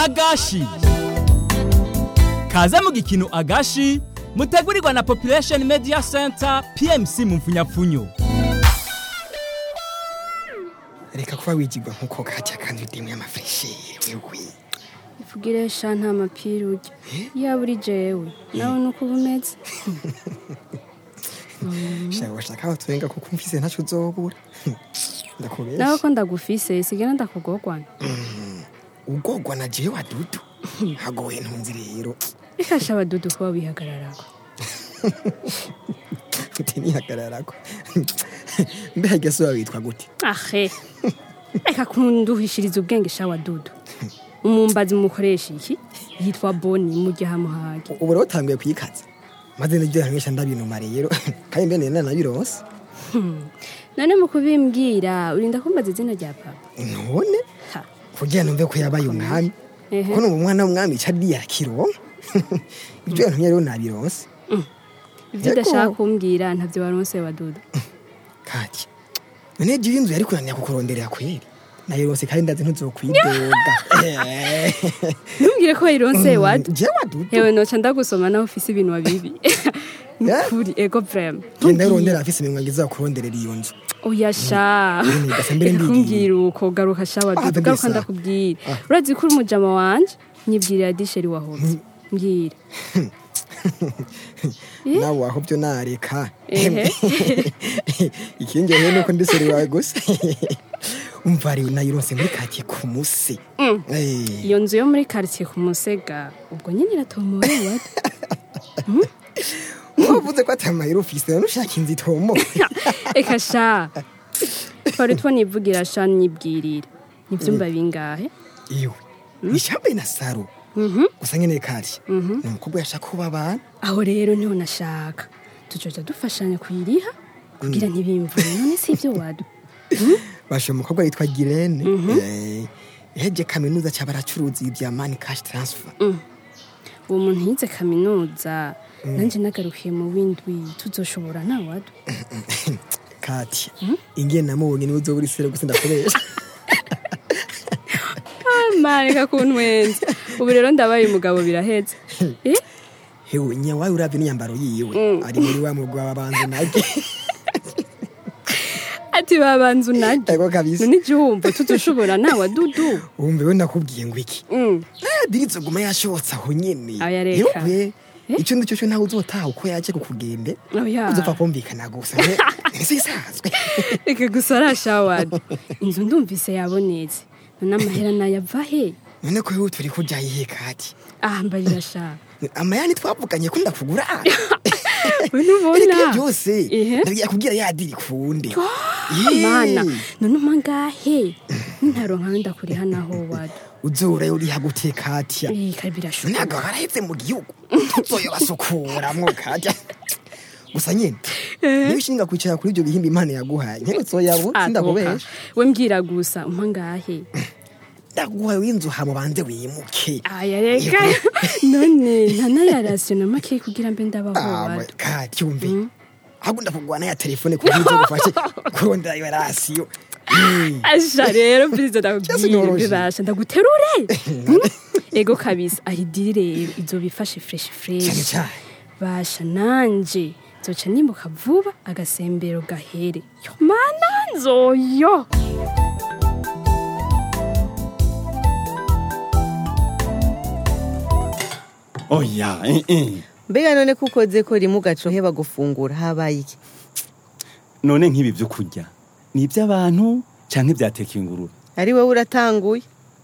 agashi kaze mu gikino agashi mutegurirwa na Population Media Center PMC mu mfunyapfunyo. Reka kuba wigirwa nkuko Katya kandi udimwe amafreshi wewe. Ifugiresha nta mapira urya. Yaba uri jewe nawe nuko ubumeze. Washaka aho turenga kuko umfise ntaco uzobura. Ndakubesha. Nawe ko ndagufise sigena ndakugogwana. Ugogwa na jewe wadudu. Hagoye ntunzi rero. Ikasha wadudu kuba wihagararako. Utinihagararako. Mbega so witwa gute? Ahe. Eka kunduhishiriza ubwenge sha wadudu. Umumbazi mukoresha iki yitwa Boni mujye hamuhage. Ubu rero utangiye kwikaza. Maze nijye hamwisha ndabinuma rero. Kandi mbene nana birose. None mukubimbwira urinda kumbaza izina rya papa. None? Kugira numve ko yabaye umwami. Ko n'umwana w'umwami cyadi yakironka. Ibyo yantumye rero nabirose. Ibyo ndashaka kumbwira ntavyo waronse wadudu. Kati. None je inzu yari kunanya kukuronderera kweri. Nayo rose kandi ndazi ntuzokwidoga. Numbwire ko ironse wadu. Je wadudu. Hewe noca ndagusoma naho ufise ibintu wabibi. Nukuri ego vrem. Genda rondera afise ibintu ngiza kuronderera iyo nzu. Oya sha. Kumbwira uko garuka sha wadudu. Garuka ndakubwira. Urazi ko umujama wanje nyibwira disheri wahoze. Mbwira. Nawe aho byo nareka. Ikinge rero nuko ndiseri wawe gusa. Umva rero nayironse muri quartier ku Muse. Iyo nzu yo muri quartier ku Musega ubwo nyine iratomoye wadu. Uvuze ko atamayiro ufise nushaka inzi tomo. Eka sha. Fari twanivugira sha nyibwirira. Nivyumba bingahe? Iyo. Nishambe na saro. Gusa nyene kari. Numukobwa yashaka kuba abana. Aho rero niho nashaka. Tujoja dufashanya kuyiriha kugira ntibimvure none sivyo wadu. Basho umukobwa yitwa Girene. Yeje kaminuza cy'abaracuruzi ibya money cash transfer. Uwo muntu yize kaminuza nanje nagarukiye mu windwi tuzoshobora na wadu. Kati. Ingiye namubonye niwe uzoburi sere gusa ndakubesha. Mareka kuntwenza. Ubu rero ndabaye umugabo biraheze. Hewe nyawaye uravye n'iyambaro yiwe. Ari muri wa mugwa wabanze nage. Ati babanzu nage. Ego kabisa. None jumva tuzoshobora na wadudu. Umbe we nakubwiye ngo iki. Diritse guma yashotsa aho nyene. Ayareka. Icyo ndicyo cyo ntawe uzotaha uko yaje kukugende. Uzopfa kumvikana gusa. Nisisazwe. Eke gusa arashawadi. Inzu ndumvise yabonetse. None amahera nayava he? None ko yewe turi kujya yihe Kati? Mbarira sha. Amayani twavuganye ko ndakugura. Unubona? Byose. Ndagiye kubwira yadiri kunde. Mana, none mangahe? Ntaronka ndakuri hanaho wadu. Uzora uri hagute Katya. Kabira sho. Naga haraheze mu gihugu. Tuzoyo basukura mwo Katya. Gusa nyine. Nishinga kwicara kuri ibyo bihimba Imana yaguhaye. Nkero zoyabu sindakubesha. We mbwira gusa umpangahe. Ndaguhaye winzu hamo banze wimuke. Ayareka. None ntana yarasyo namake kugira mbe ndabaho wadu. Katya umve. Agunda kugwana ya telefone kugira gufashe kurondera iyo rasiyo. Asha rero mbizo ndakubwira ndaguterure. Ego kabisa ahidire izo bifashe fresh. Basha nanje zoca nimbuka vuba agasembero gahere. Yo mana nzoyo. Oya, Mbega none kukoze ko rimu gaco heba gufungura habaye iki? None nk'ibi byo kurya. Ni iby'abantu canke byateka ingurube. Ari wowe uratanguye.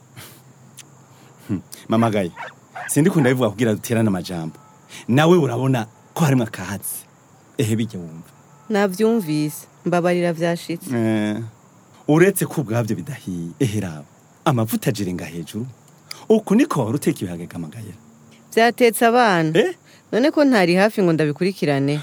Mama gaye. Sindi kunda bivuga kugira duterana amajambo. Nawe urabona ko harimo akahatsi. Bijye wumva. Navyumvise. Mbabarira vyashitse. Uretse ko ubwabyo bidahiye. Raba. Amavuta jirenga hejuru. Uko niko waruteka ibihage kamagayera. Byatetse abana. None ko ntari hafi ngo ndabikurikirane.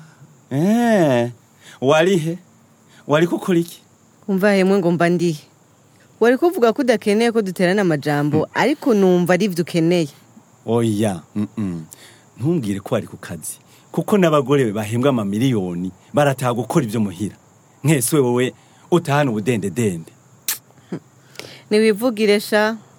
Warihe? Wari gukora iki? Umva hemwe ngo mba ndihe. Wari kuvuga ko udakeneye ko duterana amajambo ariko numva ari byo ukeneye. Oya, ntumbwire ko ari ku kazi. Kuko n'abagore bahembwa amamiliyoni barataha gukora ibyo muhira. Nkese wowe utahana ubudende. Niwivugire sha.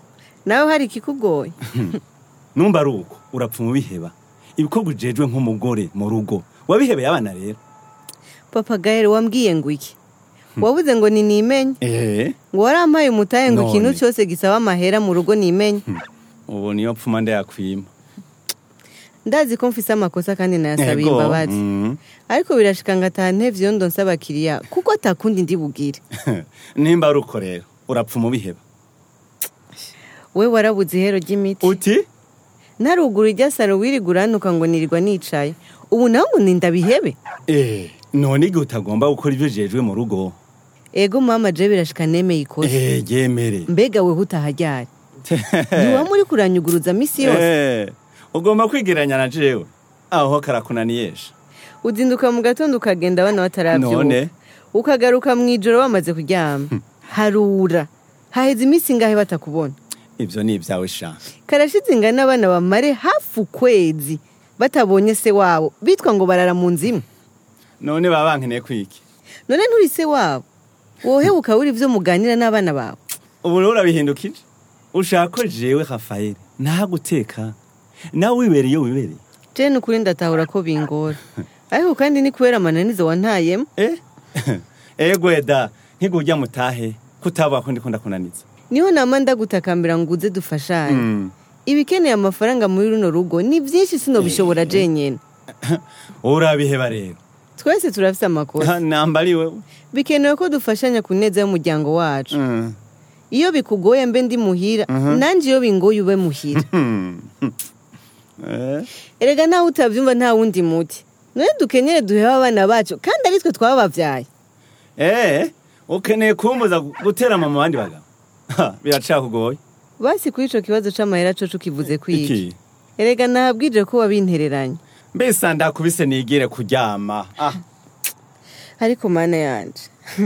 nawe hari ikikugoye numva ari uko urapfa umubiheba ibikorwa ujejwe nk'umugore mu rugo wabihebeye abana rero papa Gael wambwiye ngo iki wabuze ngo ni nimenye ngo warampaye umutaye ngo ikintu cyose gisaba amahera mu rugo nimenye ubu niyo pfuma ndayakwima ndazi ko mfise amakosa kandi nayasabiye imbabazi ariko birashika ngataha ntevye yo ndonsa abakiriya kuko atakundi ndibugire nimba ari uko rero urapfa umubiheba we warabuze ihero ry'imiti uti naruguru irya saro wiriguranuka ngo nirirwa nicaye ubu nawe ngo ndabihebe none igihe utagomba gukora ibyo jejwe mu rugo ego mama je birashika nemeye ikoze yemere mbega we hutahajyari niwa muri kuranyuguruza misi yose ugomba kwigiranya na jewe aho karakunaniyesha uzinduka mu gatondo ukagenda abana bataravyuka none ukagaruka mu ijoro bamaze kuryama harura haheze iminsi ngahe batakubona ibyo ni ibyawe sha karashize ingana abana bamare hafi ukwezi batabonye se wabo bitwa ngo barara mu nzu imwe none baba bankeneye kwiki none nturi se wabo wohebuka uri ivyo muganira n'abana bawe ubu rero urabihindukije ushaka ko jewe Rafael ntaguteka nawe wibereye wibereye je ukuri ndatahura ko bingora ariko kandi ni kubera amananizo wantayemo gweda nkigujya mutahe kutaba ko ndikunda kunaniza niho nama ndagutakambira ngo uze dufashanye ibikeneye amafaranga muri runo rugo ni byinshi sinobishobora jenyene urabiheba rero twese turafise amakosa nambari wewe bikenewe ko dufashanya kuneza y'umuryango wacu iyo bikugoye mbe ndi muhira nanje iyo bingoye ube muhira erega nawe utavyumva nta wundi muti none dukenyere duheba abana bacu kandi ari twe twababavyaye ukeneye kumbuza gutera mama abandi bagabo biracakugoye basi kuri ico kibazo c'amahera coco kivuze kwiki erega nahabwije ko wabintereranye mbese ndakubise nigire kuryama ariko mana yanje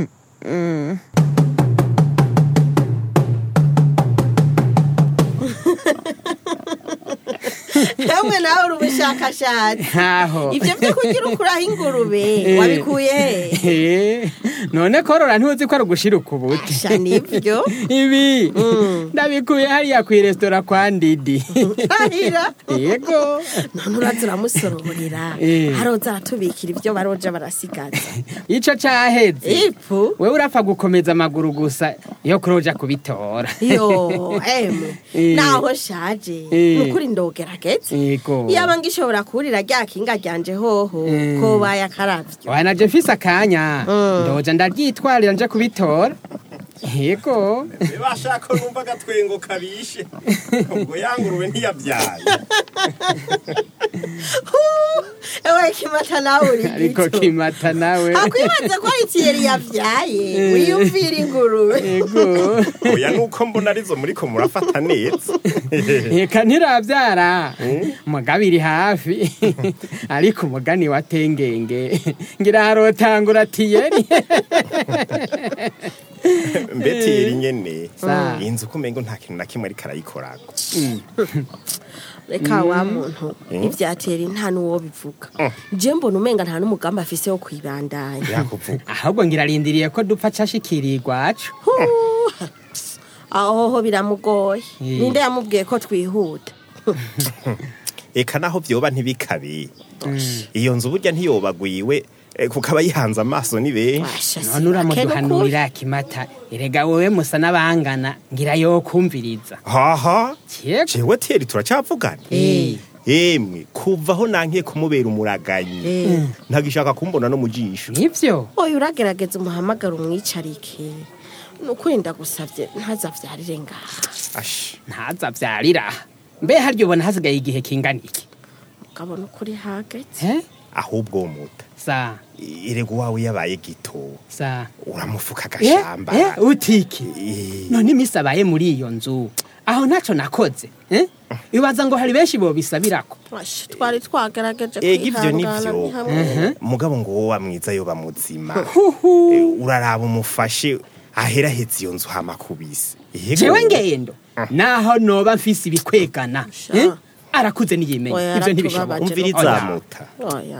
Hamwe nawe uri ubushakashatsi ibyo byo kugira ukuraho ingurube wabikuye none korora ntuzi ko ari ugushira ukubuti nibyo ibi ndabikuye hariya ku resitora kwa Ndidi yego none uraza uramusororera haroza aratubikira ibyo baroja barasigaza ico caheze ipu wewe urapfa gukomeza amaguru gusa yo kuroja kubitora yo naho shaje nukuri ndogerageze yego yaba ngishobora kurira ryakinga ryanje hoho ko bayakaravyo wanaje mfise akanya ndoja ndaryitwarira nje kubitora yego bashaka numva gatwengo kabishe ubwo yangurube ntiyabyaye ewe kimata nawe uri ariko kimata nawe akwibaza ko itiyeri yavyaye wiyumvira ingurube yego oya nuko mbona arizo muri ko murafata neza eka ntiravyara mugabiri hafi ariko umugani watengenge ngira harotangura tiyeri mbetiri nyene inzu kumengo nta kintu na kimwe ari karayikorako reka wa muntu ivyatera nta nuwo bivuga je mbona umenga nta n'umugambi afise wo kwibandanya yakuvuga ahubwo ngirarindiriye ko dupfa cashikirigwa acu aho biramugoye ninde yamubwiye ko twihuta eka naho vyoba ntibikabi iyo nzu burya ntiyobagwiwe kukaba yihanze amaso ni benshi none uramuduhanurira kimata erega wowe musa n'abangana ngira yo kumviriza haha jewe teri turacavugana emwe kuvaho nankiye kumubera umuraganyi ntagishaka kumbona no mujisho nivyo oya uragerageza umuhamagara umwicarike nukwenda gusavye ntazavyarire ngaha ntazavyarira mbe haryo ubona hasigaye igihe kingana iki ukabona ukuri hageze ahubwo umuta sa irego wawe yabaye gito sa uramufuka gashamba utiki none imisabaye muri iyo nzu aho naco nakoze ibaza ngo hari benshi bo bisabirako twari twagerageje ivyo nivyo mugabo ngo wowe amwiza yo bamuzima uraraba umufashe ahera hetse iyo nzu hamakubise jewe ngendo naho noba mfise ibikwegana arakuze niyimenya ivyo ntibishobora umviriza muta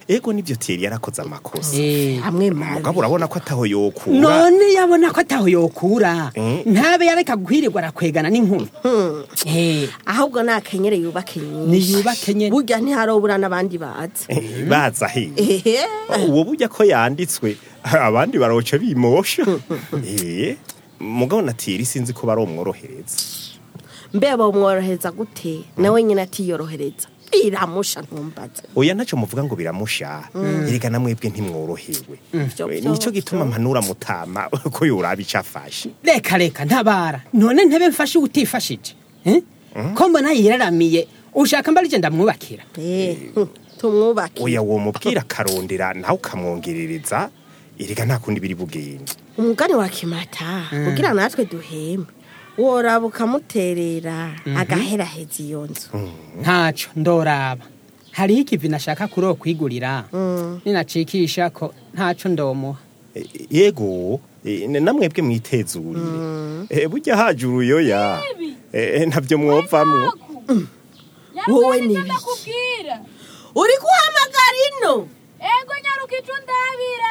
ego nivyo Thierry yarakoze amakosa amwe mabi mugabo urabona ko ataho yokura none yabona ko ataho yokura ntabe yareka guhirirwa arakwegana n'inkumi ahubwo nakenyere yubake nyinshi niyubake nyene burya ntiharobura n'abandi baza baza uwo burya ko yanditswe abandi baroca bimosha mugabo na Thierry sinzi ko baromworohereza mbe bomworohereza gute nawe nyine atiyorohereza biramusha ntumbaze oya naco muvuga ngo biramusha erega namwebwe ntimworohewe nico gituma mpanura mutama ko yoraba icafashe reka ntabara none ntebe mfashe utifashije ko mbona yiraramiye ushaka mbarije ndamwubakira tumwubakira oya wo mubwira karondera nawe ukamwongerereza erega nta kundi biri bugende umugani wa Kimata kugira natwe duhembe woraba ukamuterera agaheraheza iyo nzu ntaco ndoraba hariho ikivi nashaka kuro kwigurira ninacikisha ko ntaco ndomuha yego namwebwe mwitezurire burya haje uruyoya ntavyo mwovamwo wowe nibiki uri kuhamagara ino ego nyaruka ico ndabira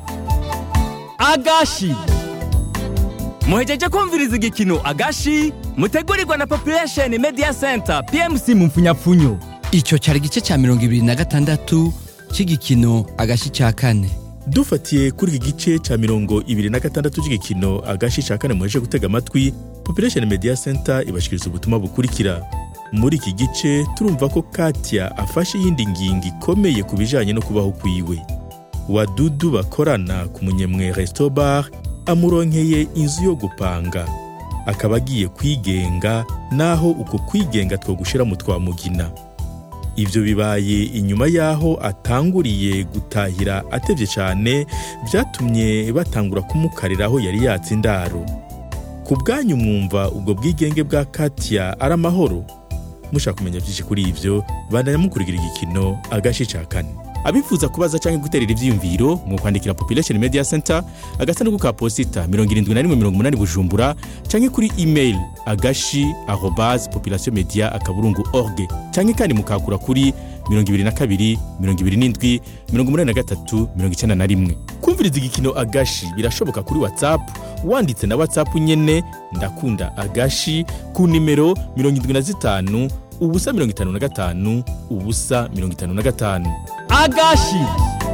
Agashi muhejeje kumviriza igikino Agashi mutegurirwa na Population Media Center PMC mu mfunyapfunyo. Ico cyari gice cya 26 c'igikino Agashi ca kane. Dufatiye kuri iki gice cya 26 c'igikino Agashi ca kane muheje gutega amatwi, Population Media Center ibashikiriza ubutumwa bukurikira. Muri iki gice turumva ko Katia afashe yindi ngingi ikomeye kubijanye no kubaho kwiwe. Wadudu bakorana ku Munyemwe Resto Bar amuronkeye inzu yo gupanga, akaba agiye kwigenga naho uko kwigenga two gushira mu twamugina. Ivyo bibaye inyuma yaho atanguriye gutahira atevye cyane, byatumye batangura kumukariraho yari yatse indaro. Ku bwanyu mwumva ubwo bwigenge bwa Katia ari amahoro? Mushaka kumenya byinshi kuri ivyo bandanya mukurigira igikino Agashi ca kane. Abifuza kubaza canke guterera ivyiyumviro mu kwandikira Population Media Center agasanduku ka posita 7180 Bujumbura canke kuri email agashi@populationmedia.org canke kandi mukakura kuri 22 27 83 91. Kumviriza igikino Agashi birashoboka kuri WhatsApp wanditse na WhatsApp nyene ndakunda Agashi ku nimero 75 ubusa 55 ubusa 55. Agashi